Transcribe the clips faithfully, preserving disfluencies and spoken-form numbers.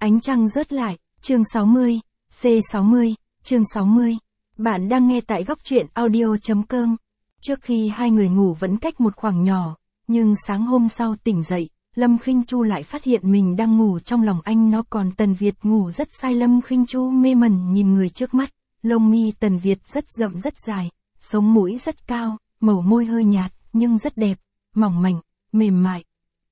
Ánh trăng rớt lại, chương sáu mươi, C sáu mươi, chương sáu mươi. Bạn đang nghe tại góc truyện audio chấm com. Trước khi hai người ngủ vẫn cách một khoảng nhỏ, nhưng sáng hôm sau tỉnh dậy, Lâm Khinh Chu lại phát hiện mình đang ngủ trong lòng anh, nó còn Tần Việt ngủ rất say. Lâm Khinh Chu mê mẩn nhìn người trước mắt, lông mi Tần Việt rất rậm rất dài, sống mũi rất cao, màu môi hơi nhạt, nhưng rất đẹp, mỏng mảnh, mềm mại.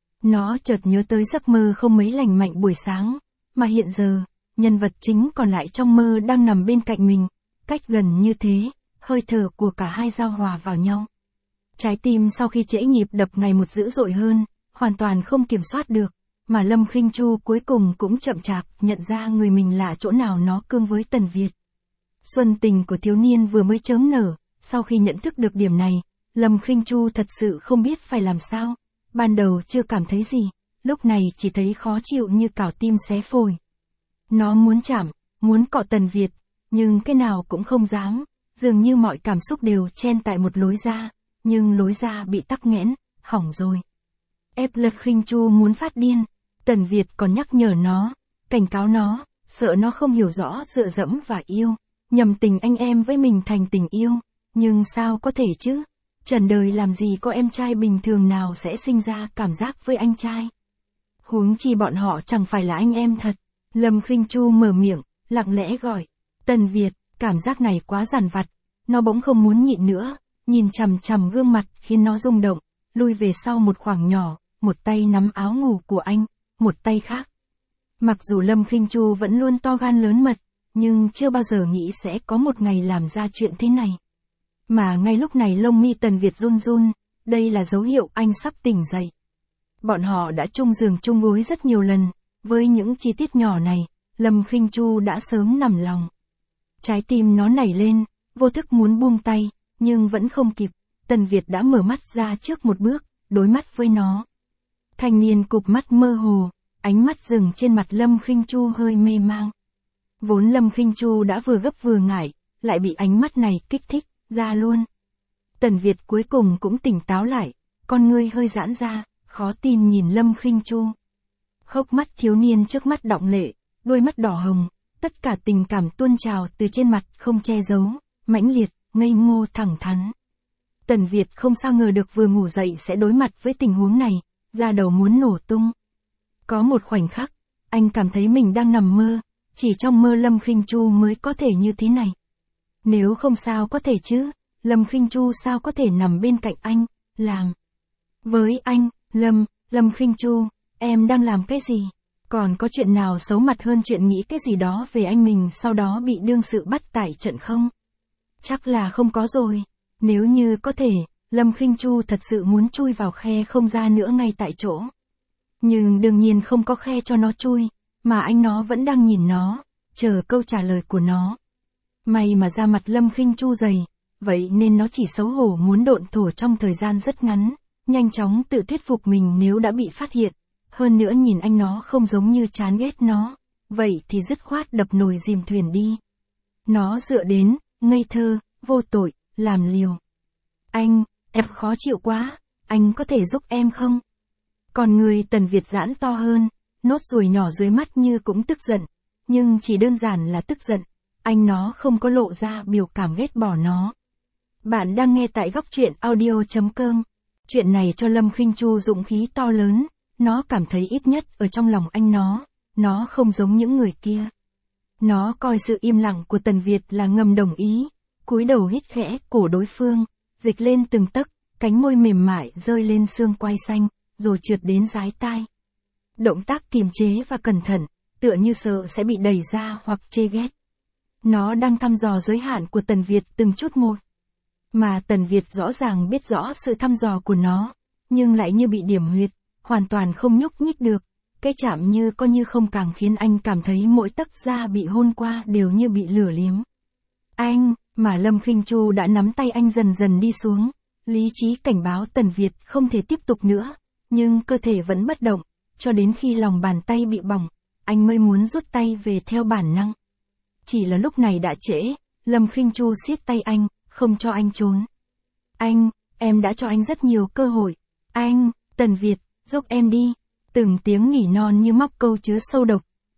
Nó chợt nhớ tới giấc mơ không mấy lành mạnh buổi sáng, mà hiện giờ, nhân vật chính còn lại trong mơ đang nằm bên cạnh mình, cách gần như thế, hơi thở của cả hai giao hòa vào nhau. Trái tim sau khi trễ nhịp đập ngày một dữ dội hơn, hoàn toàn không kiểm soát được, mà Lâm Khinh Chu cuối cùng cũng chậm chạp nhận ra người mình lạ chỗ nào nó cương với Tần Việt. Xuân tình của thiếu niên vừa mới chớm nở, sau khi nhận thức được điểm này, Lâm Khinh Chu thật sự không biết phải làm sao. Ban đầu chưa cảm thấy gì, lúc này chỉ thấy khó chịu như cào tim xé phổi. Nó muốn chạm, muốn cọ Tần Việt, nhưng cái nào cũng không dám, dường như mọi cảm xúc đều chen tại một lối ra, nhưng lối ra bị tắc nghẽn, hỏng rồi. Ép Lâm Khinh Chu muốn phát điên, Tần Việt còn nhắc nhở nó, cảnh cáo nó, sợ nó không hiểu rõ dựa dẫm và yêu, nhầm tình anh em với mình thành tình yêu, nhưng sao có thể chứ? Trần đời làm gì có em trai bình thường nào sẽ sinh ra cảm giác với anh trai. Huống chi bọn họ chẳng phải là anh em thật. Lâm Khinh Chu mở miệng, lặng lẽ gọi. Tần Việt, cảm giác này quá dằn vặt. Nó bỗng không muốn nhịn nữa, nhìn chằm chằm gương mặt khiến nó rung động, lui về sau một khoảng nhỏ, một tay nắm áo ngủ của anh, một tay khác. Mặc dù Lâm Khinh Chu vẫn luôn to gan lớn mật, nhưng chưa bao giờ nghĩ sẽ có một ngày làm ra chuyện thế này. Mà ngay lúc này lông mi Tần Việt run run, đây là dấu hiệu anh sắp tỉnh dậy. Bọn họ đã chung giường chung gối rất nhiều lần, với những chi tiết nhỏ này, Lâm Khinh Chu đã sớm nằm lòng. Trái tim nó nảy lên, vô thức muốn buông tay, nhưng vẫn không kịp, Tần Việt đã mở mắt ra trước một bước, đối mắt với nó. Thanh niên cụp mắt mơ hồ, ánh mắt dừng trên mặt Lâm Khinh Chu hơi mê mang. Vốn Lâm Khinh Chu đã vừa gấp vừa ngại, lại bị ánh mắt này kích thích ra luôn. Tần Việt cuối cùng cũng tỉnh táo lại, con ngươi hơi giãn ra, khó tin nhìn Lâm Khinh Chu. Hốc mắt thiếu niên trước mắt đọng lệ, đôi mắt đỏ hồng, tất cả tình cảm tuôn trào từ trên mặt không che giấu, mãnh liệt, ngây ngô thẳng thắn. Tần Việt không sao ngờ được vừa ngủ dậy sẽ đối mặt với tình huống này, da đầu muốn nổ tung. Có một khoảnh khắc, anh cảm thấy mình đang nằm mơ, chỉ trong mơ Lâm Khinh Chu mới có thể như thế này. Nếu không sao có thể chứ, Lâm Khinh Chu sao có thể nằm bên cạnh anh, làm. Với anh, Lâm, Lâm Khinh Chu, em đang làm cái gì? Còn có chuyện nào xấu mặt hơn chuyện nghĩ cái gì đó về anh mình sau đó bị đương sự bắt tại trận không? Chắc là không có rồi. Nếu như có thể, Lâm Khinh Chu thật sự muốn chui vào khe không ra nữa ngay tại chỗ. Nhưng đương nhiên không có khe cho nó chui, mà anh nó vẫn đang nhìn nó, chờ câu trả lời của nó. May mà da mặt Lâm Khinh Chu dày, vậy nên nó chỉ xấu hổ muốn độn thổ trong thời gian rất ngắn, nhanh chóng tự thuyết phục mình nếu đã bị phát hiện. Hơn nữa nhìn anh nó không giống như chán ghét nó, vậy thì dứt khoát đập nồi dìm thuyền đi. Nó dựa đến, ngây thơ, vô tội, làm liều. Anh, em khó chịu quá, anh có thể giúp em không? Còn người Tần Việt giãn to hơn, nốt ruồi nhỏ dưới mắt như cũng tức giận, nhưng chỉ đơn giản là tức giận. Anh nó không có lộ ra biểu cảm ghét bỏ nó. Bạn đang nghe tại góc truyện audio chấm com. Chuyện này cho Lâm Khinh Chu dũng khí to lớn, nó cảm thấy ít nhất ở trong lòng anh nó, nó không giống những người kia. Nó coi sự im lặng của Tần Việt là ngầm đồng ý, cúi đầu hít khẽ cổ đối phương, dịch lên từng tấc, cánh môi mềm mại rơi lên xương quai xanh, rồi trượt đến dái tai. Động tác kiềm chế và cẩn thận, tựa như sợ sẽ bị đẩy ra hoặc chê ghét. Nó đang thăm dò giới hạn của Tần Việt từng chút một. Mà Tần Việt rõ ràng biết rõ sự thăm dò của nó, nhưng lại như bị điểm huyệt, hoàn toàn không nhúc nhích được. Cái chạm như có như không càng khiến anh cảm thấy mỗi tấc da bị hôn qua đều như bị lửa liếm. Anh, mà Lâm Khinh Chu đã nắm tay anh dần dần đi xuống, lý trí cảnh báo Tần Việt không thể tiếp tục nữa, nhưng cơ thể vẫn bất động, cho đến khi lòng bàn tay bị bỏng, anh mới muốn rút tay về theo bản năng. Chỉ là lúc này đã trễ, Lâm Khinh Chu siết tay anh, không cho anh trốn. Anh, em đã cho anh rất nhiều cơ hội. Anh, Tần Việt, giúp em đi. Từng tiếng nỉ non như móc câu chứa sâu độc,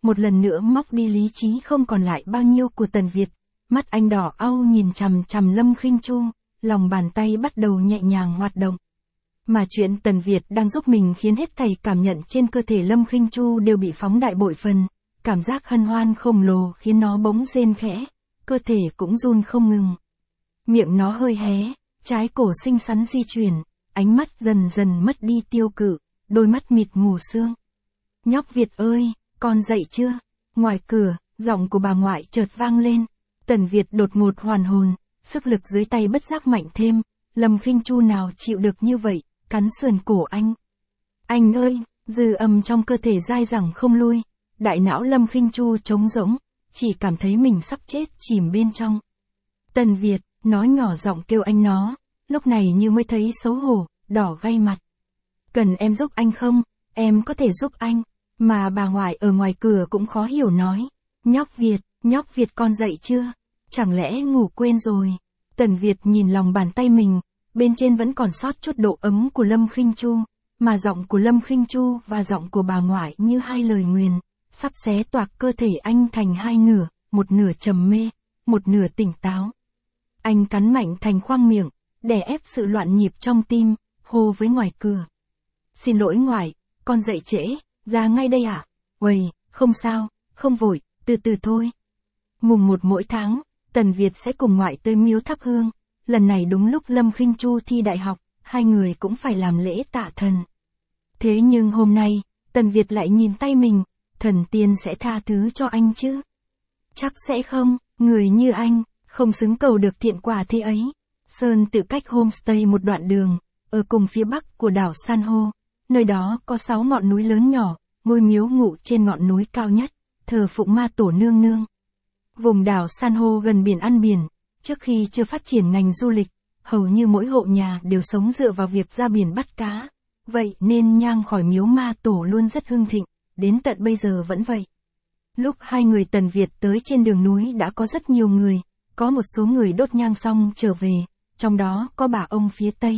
một lần nữa móc đi lý trí không còn lại bao nhiêu của Tần Việt. Mắt anh đỏ au nhìn chằm chằm Lâm Khinh Chu, lòng bàn tay bắt đầu nhẹ nhàng hoạt động. Mà chuyện Tần Việt đang giúp mình khiến hết thảy cảm nhận trên cơ thể Lâm Khinh Chu đều bị phóng đại bội phần, cảm giác hân hoan khổng lồ khiến nó bỗng rên khẽ, cơ thể cũng run không ngừng. Miệng nó hơi hé, trái cổ xinh xắn di chuyển, ánh mắt dần dần mất đi tiêu cự, đôi mắt mịt mù sương. Nhóc Việt ơi, con dậy chưa? Ngoài cửa, giọng của bà ngoại chợt vang lên. Tần Việt đột ngột hoàn hồn, sức lực dưới tay bất giác mạnh thêm, Lâm Khinh Chu nào chịu được như vậy, cắn sườn cổ anh. Anh ơi, dư âm trong cơ thể dai dẳng không lui, đại não Lâm Khinh Chu trống rỗng, chỉ cảm thấy mình sắp chết chìm bên trong. Tần Việt, nó nhỏ giọng kêu anh nó, lúc này như mới thấy xấu hổ, đỏ gay mặt. Cần em giúp anh không? Em có thể giúp anh. Mà bà ngoại ở ngoài cửa cũng khó hiểu nói. Nhóc Việt, nhóc Việt con dậy chưa? Chẳng lẽ ngủ quên rồi? Tần Việt nhìn lòng bàn tay mình, bên trên vẫn còn sót chút độ ấm của Lâm Khinh Chu, mà giọng của Lâm Khinh Chu và giọng của bà ngoại như hai lời nguyền, sắp xé toạc cơ thể anh thành hai nửa, một nửa trầm mê, một nửa tỉnh táo. Anh cắn mạnh thành khoang miệng, đè ép sự loạn nhịp trong tim, hô với ngoài cửa. Xin lỗi ngoại, con dậy trễ, ra ngay đây ạ. À? Uầy, không sao, không vội, từ từ thôi. Mùng một mỗi tháng, Tần Việt sẽ cùng ngoại tới miếu thắp hương. Lần này đúng lúc Lâm Khinh Chu thi đại học, hai người cũng phải làm lễ tạ thần. Thế nhưng hôm nay, Tần Việt lại nhìn tay mình, thần tiên sẽ tha thứ cho anh chứ? Chắc sẽ không, người như anh, không xứng cầu được thiện quả thế ấy. Sơn tự cách homestay một đoạn đường, ở cùng phía bắc của đảo San Hô. Nơi đó có sáu ngọn núi lớn nhỏ, ngôi miếu ngụ trên ngọn núi cao nhất, thờ phụng ma tổ nương nương. Vùng đảo San Hô gần biển ăn biển, trước khi chưa phát triển ngành du lịch, hầu như mỗi hộ nhà đều sống dựa vào việc ra biển bắt cá. Vậy nên nhang khỏi miếu ma tổ luôn rất hưng thịnh, đến tận bây giờ vẫn vậy. Lúc hai người Tần Việt tới trên đường núi đã có rất nhiều người, có một số người đốt nhang xong trở về, trong đó có bà ông phía Tây.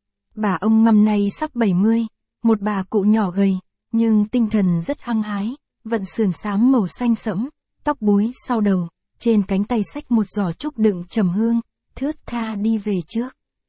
Bà ông năm nay sắp bảy mươi, một bà cụ nhỏ gầy, nhưng tinh thần rất hăng hái, vận sườn xám màu xanh sẫm, tóc búi sau đầu, trên cánh tay xách một giỏ trúc đựng trầm hương, thướt tha đi về trước.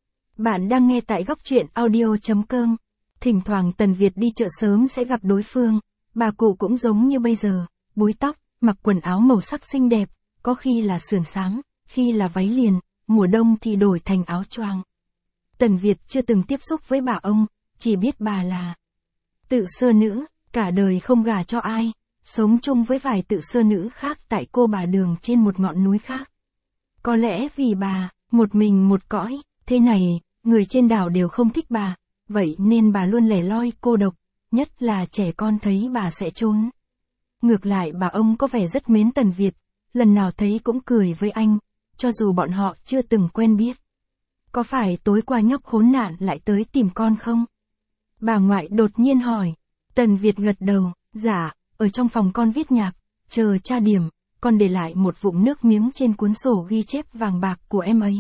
Bạn đang nghe tại góc truyện audio chấm com. Thỉnh thoảng Tần Việt đi chợ sớm sẽ gặp đối phương, bà cụ cũng giống như bây giờ, búi tóc, mặc quần áo màu sắc xinh đẹp, có khi là sườn xám, khi là váy liền, mùa đông thì đổi thành áo choàng. Tần Việt chưa từng tiếp xúc với bà ông, chỉ biết bà là tự sơ nữ, cả đời không gả cho ai, sống chung với vài tự sơ nữ khác tại Cô Bà Đường trên một ngọn núi khác. Có lẽ vì bà, một mình một cõi, thế này, người trên đảo đều không thích bà, vậy nên bà luôn lẻ loi cô độc, nhất là trẻ con thấy bà sẽ trốn. Ngược lại bà ông có vẻ rất mến Tần Việt, lần nào thấy cũng cười với anh, cho dù bọn họ chưa từng quen biết. Có phải tối qua nhóc khốn nạn lại tới tìm con không? Bà ngoại đột nhiên hỏi. Tần Việt gật đầu, dạ, ở trong phòng con viết nhạc, chờ tra điểm, con để lại một vụn nước miếng trên cuốn sổ ghi chép vàng bạc của em ấy.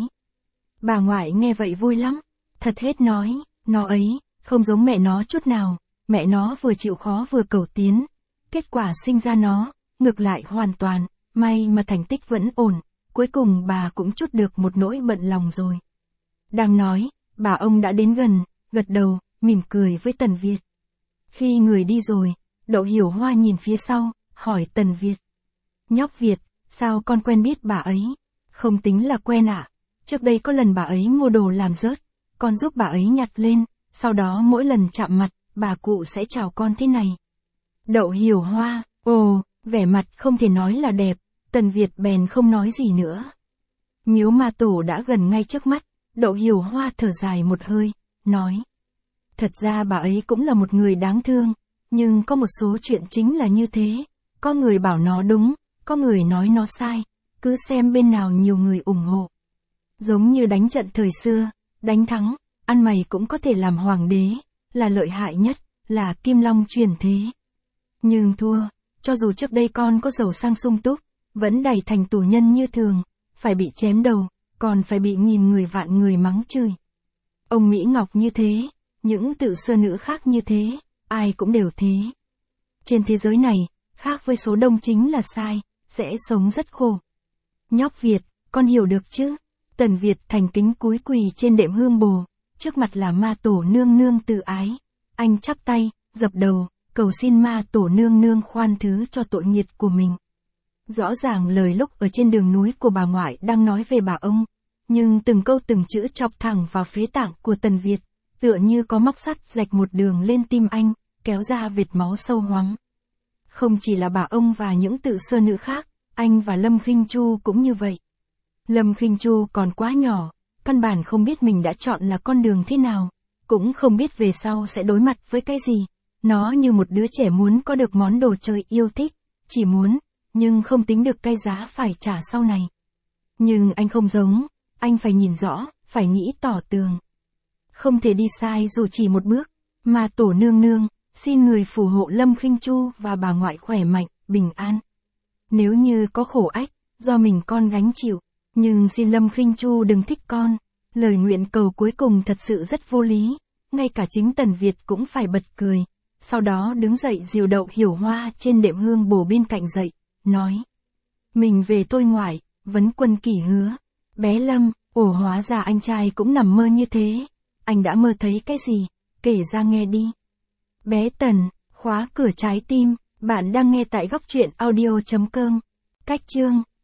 Bà ngoại nghe vậy vui lắm, thật hết nói, nó ấy, không giống mẹ nó chút nào, mẹ nó vừa chịu khó vừa cầu tiến, kết quả sinh ra nó, ngược lại hoàn toàn, may mà thành tích vẫn ổn, cuối cùng bà cũng trút được một nỗi bận lòng rồi. Đang nói, bà ông đã đến gần, gật đầu, mỉm cười với Tần Việt. Khi người đi rồi, Đậu Hiểu Hoa nhìn phía sau, hỏi Tần Việt. Nhóc Việt, sao con quen biết bà ấy? Không tính là quen ạ. À? Trước đây có lần bà ấy mua đồ làm rớt, con giúp bà ấy nhặt lên, sau đó mỗi lần chạm mặt, bà cụ sẽ chào con thế này. Đậu Hiểu Hoa, ồ, vẻ mặt không thể nói là đẹp, Tần Việt bèn không nói gì nữa. Miếu ma tổ đã gần ngay trước mắt, Đậu Hiểu Hoa thở dài một hơi, nói. Thật ra bà ấy cũng là một người đáng thương, nhưng có một số chuyện chính là như thế, có người bảo nó đúng, có người nói nó sai, cứ xem bên nào nhiều người ủng hộ. Giống như đánh trận thời xưa, đánh thắng, ăn mày cũng có thể làm hoàng đế, là lợi hại nhất, là kim long truyền thế. Nhưng thua, cho dù trước đây con có giàu sang sung túc, vẫn đẩy thành tù nhân như thường, phải bị chém đầu, còn phải bị nghìn người vạn người mắng chửi. Ông Mỹ Ngọc như thế, những tự sơ nữ khác như thế, ai cũng đều thế. Trên thế giới này, khác với số đông chính là sai, sẽ sống rất khổ. Nhóc Việt, con hiểu được chứ? Tần Việt thành kính cúi quỳ trên đệm hương bồ, trước mặt là ma tổ nương nương từ ái. Anh chắp tay, dập đầu, cầu xin ma tổ nương nương khoan thứ cho tội nghiệt của mình. Rõ ràng lời lúc ở trên đường núi của bà ngoại đang nói về bà ông, nhưng từng câu từng chữ chọc thẳng vào phế tạng của Tần Việt, tựa như có móc sắt rạch một đường lên tim anh, kéo ra vệt máu sâu hoắm. Không chỉ là bà ông và những tự sơ nữ khác, anh và Lâm Khinh Chu cũng như vậy. Lâm Khinh Chu còn quá nhỏ, căn bản không biết mình đã chọn là con đường thế nào, cũng không biết về sau sẽ đối mặt với cái gì. Nó như một đứa trẻ muốn có được món đồ chơi yêu thích, chỉ muốn, nhưng không tính được cái giá phải trả sau này. Nhưng anh không giống, anh phải nhìn rõ, phải nghĩ tỏ tường. Không thể đi sai dù chỉ một bước, mà tổ nương nương, xin người phù hộ Lâm Khinh Chu và bà ngoại khỏe mạnh, bình an. Nếu như có khổ ách, do mình con gánh chịu, nhưng xin Lâm Khinh Chu đừng thích con. Lời nguyện cầu cuối cùng thật sự rất vô lý, ngay cả chính Tần Việt cũng phải bật cười. Sau đó đứng dậy dìu Đậu Hiểu Hoa trên đệm hương bồ bên cạnh dậy, nói. Mình về tôi ngoại, vấn quân kỷ hứa. Bé Lâm, ồ hóa ra anh trai cũng nằm mơ như thế. Anh đã mơ thấy cái gì? Kể ra nghe đi. Bé Tần, khóa cửa trái tim, bạn đang nghe tại góc truyện audio chấm com. Cách chương